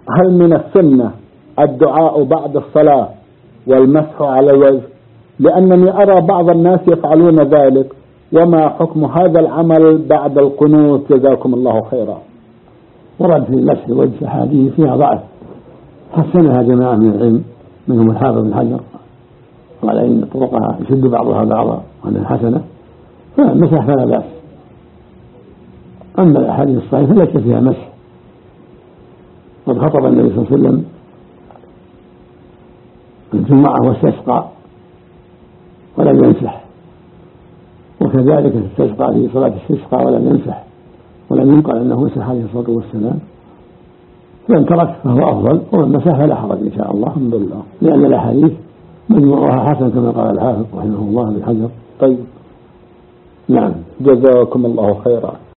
هل من السنة الدعاء بعد الصلاة والمسح على الوجه؟ لأنني أرى بعض الناس يفعلون ذلك، وما حكم هذا العمل بعد القنوت؟ جزاكم الله خيرا. ورد في مسح الوجه أحاديث فيها ضعف، حسنها جماعة من العلم منهم الحافظ بن حجر، قال إن طرقها يشد بعضها بعضا وأنها حسنة، فمسح فلا بأس. أما الأحاديث الصحيحة فليس فيها مسح. قد خطب النبي صلى الله عليه وسلم الجمعة واستسقى ولم يمسح، وكذلك استسقى في صلاة الاستسقاء ولم يمسح، ولم ينقل أنه مسح عليه الصلاة والسلام. فإن ترك فهو أفضل، ومن مسح فلا حرج إن شاء الله، الحمد لله، لأن الأحاديث مجموعها حسن كما قال الحافظ رحمه الله بالحجر. طيب، نعم، جزاكم الله خيرا.